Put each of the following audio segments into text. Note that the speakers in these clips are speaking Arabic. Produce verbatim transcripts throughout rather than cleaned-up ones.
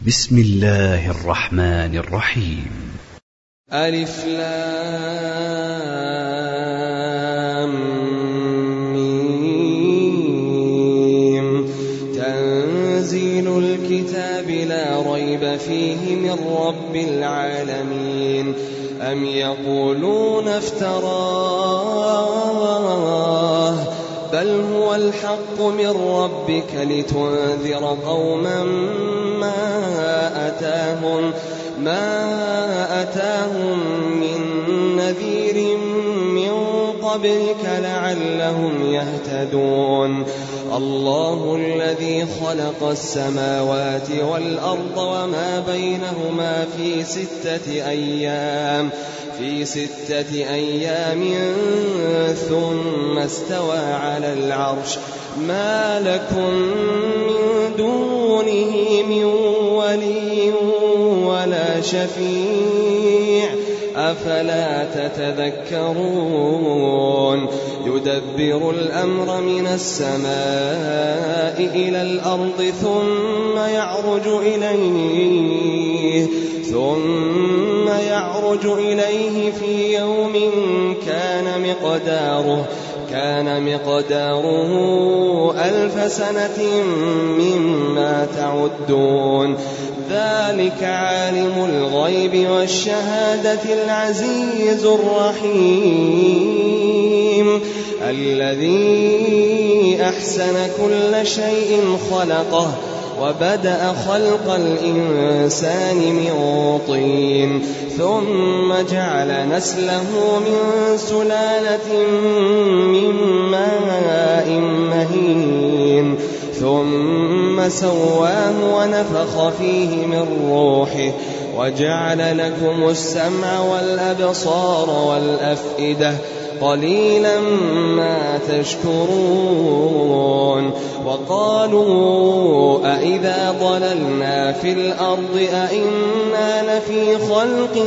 بسم الله الرحمن الرحيم. ألف لام ميم. تنزيل الكتاب لا ريب فيه من رب العالمين. أم يقولون افتراه بل هو الحق من ربك لتنذر قوما ما أتاهم ما أتاهم من نذير من قبلك لعلهم يهتدون. الله الذي خلق السماوات والأرض وما بينهما في ستة أيام في ستة أيام ثم استوى على العرش. ما لكم من دونه من ولي ولا شفيع أفلا تتذكرون. يدبر الأمر من السماء إلى الأرض ثم يعرج إليه ثم يعرج إليه في يوم كان مقداره كان مقداره ألف سنة مما تعدون. ذلك عالم الغيب والشهادة العزيز الرحيم الذي أحسن كل شيء خلقه وبدأ خلق الإنسان من طين ثم جعل نسله من سلالة من ماء مهين ثم سواه ونفخ فيه من روحه وجعل لكم السمع والأبصار والأفئدة قليلا ما تشكرون. وقالوا أئذا ضللنا في الأرض أئنا لفي خلق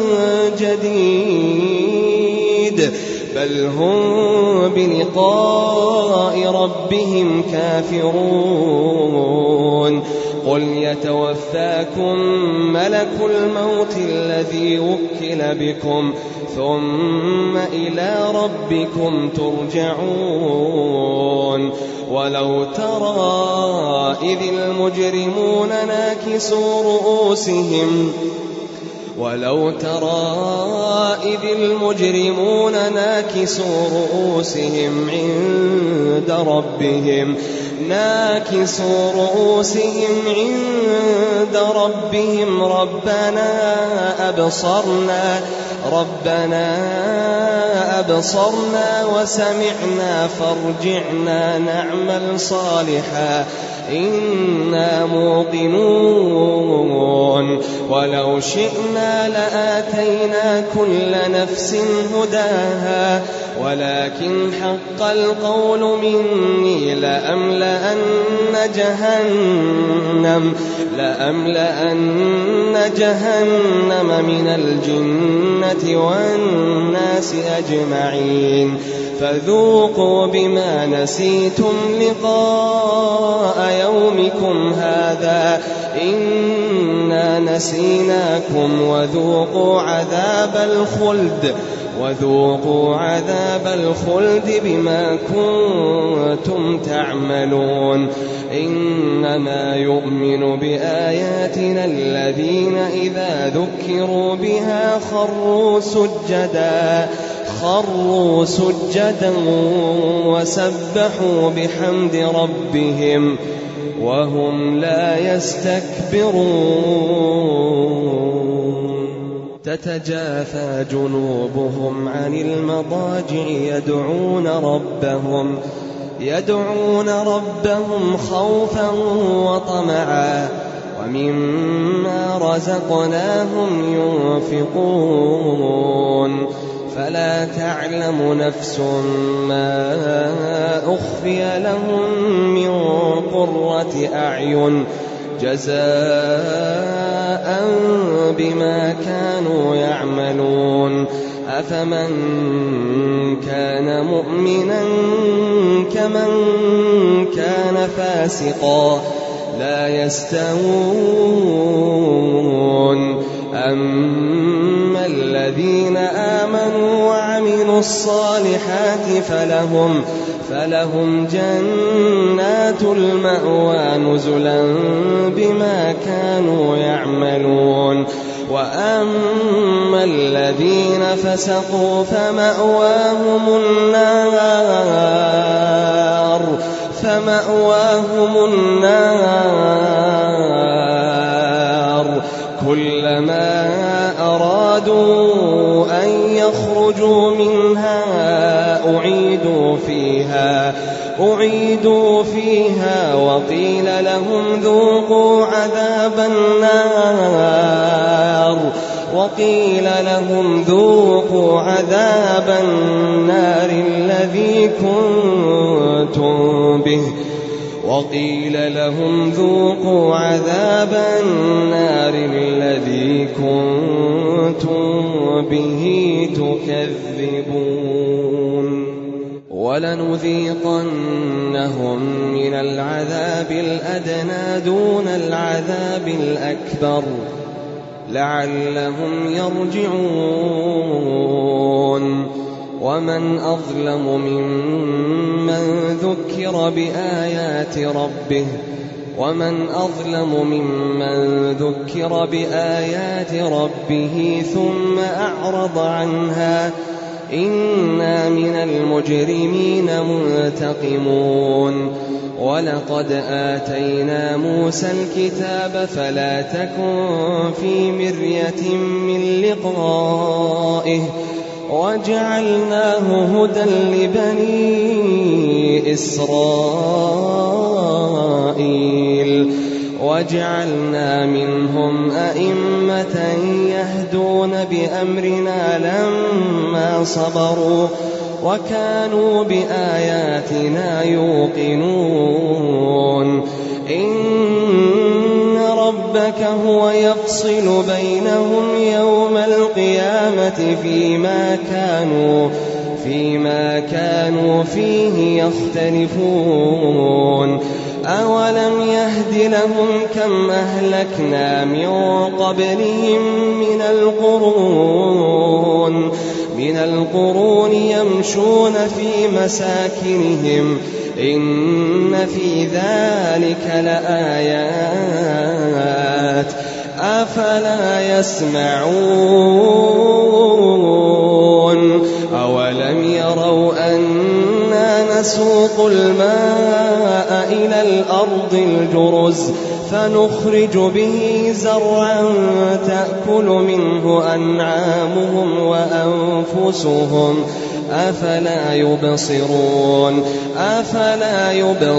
جديد بل هم بلقاء ربهم كافرون. قل يتوفاكم ملك الموت الذي وكل بكم ثم إلى ربكم ترجعون. ولو ترى إذ المجرمون ناكسوا رؤوسهم ولو ترى إذ المجرمون ناكسوا رؤوسهم عند ربهم ناكسوا رؤوسهم عند ربهم ربنا أبصرنا ربنا أبصرنا وسمعنا فارجعنا نعمل صالحا إنا موقنون. ولو شئنا لآتينا كل نفس هداها ولكن حق القول مني لأملأن جهنم لأملأن جهنم من الجنة والناس أجمعين. فذوقوا بما نسيتم لقاء يومكم هذا إنا نسيناكم وذوقوا عذاب الخلد وذوقوا عذاب الخلد بما كنتم تعملون. إنما يؤمن بآياتنا الذين إذا ذكروا بها خروا سجدا خروا سجدا وسبحوا بحمد ربهم وهم لا يستكبرون. تتجافى جنوبهم عن المضاجع يدعون ربهم يدعون ربهم خوفا وطمعا ومما رزقناهم ينفقون. فلا تعلم نفس ما أخفي لهم من قرة أعين جزاء بما كانوا يعملون. أفمن كان مؤمنا كمن كان فاسقا لا يستوون فلهم, فلهم جنات المأوى نزلا بما كانوا يعملون. وأما الذين فسقوا فمأواهم النار فمأواهم النار كلما أرادوا أن يخرجوا منها أعيدوا فيها أعيدوا فيها وقيل لهم ذوقوا عذاب النار وقيل لهم ذوقوا عذاب النار الذي كنتم به وقيل لهم ذوقوا عذاب النار الذي كنتم به تكذبون. ولنذيقنهم من العذاب الأدنى دون العذاب الأكبر لعلهم يرجعون. ومن أظلم ممن ذكر بآيات ربه ومن أظلم ممن ذكر بآيات ربه ثم أعرض عنها إنا من المجرمين منتقمون. ولقد آتينا موسى الكتاب فلا تكن في مرية من لقائه وجعلناه هدى لبني إسرائيل وجعلنا منهم أئمة يهدون بأمرنا لما صبروا وكانوا بآياتنا يوقنون. إن ربك هو يفصل بينهم يوم القيامة فيما كانوا فيما كانوا فيه يختلفون. أولم يهد لهم كم أهلكنا من قبلهم من القرون من القرون يمشون في مساكنهم إن في ذلك لآيات أفلا يسمعون. أولم يروا أنا نسوق الماء إلى الأرض الجرز فنخرج به زرعا تأكل منه أنعامهم وأنفسهم أفلا يبصرون أفلا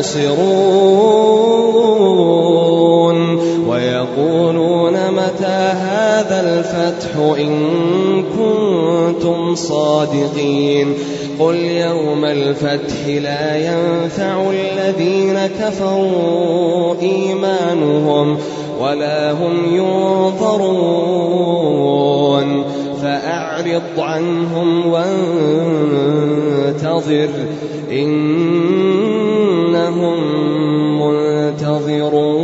يبصرون. ويقولون متى هذا الفتح إن كنتم صادقين. قل يوم الفتح لا ينفع الذين كفروا إيمانهم ولا هم ينظرون. فأعرض عنهم وانتظر إنهم منتظرون.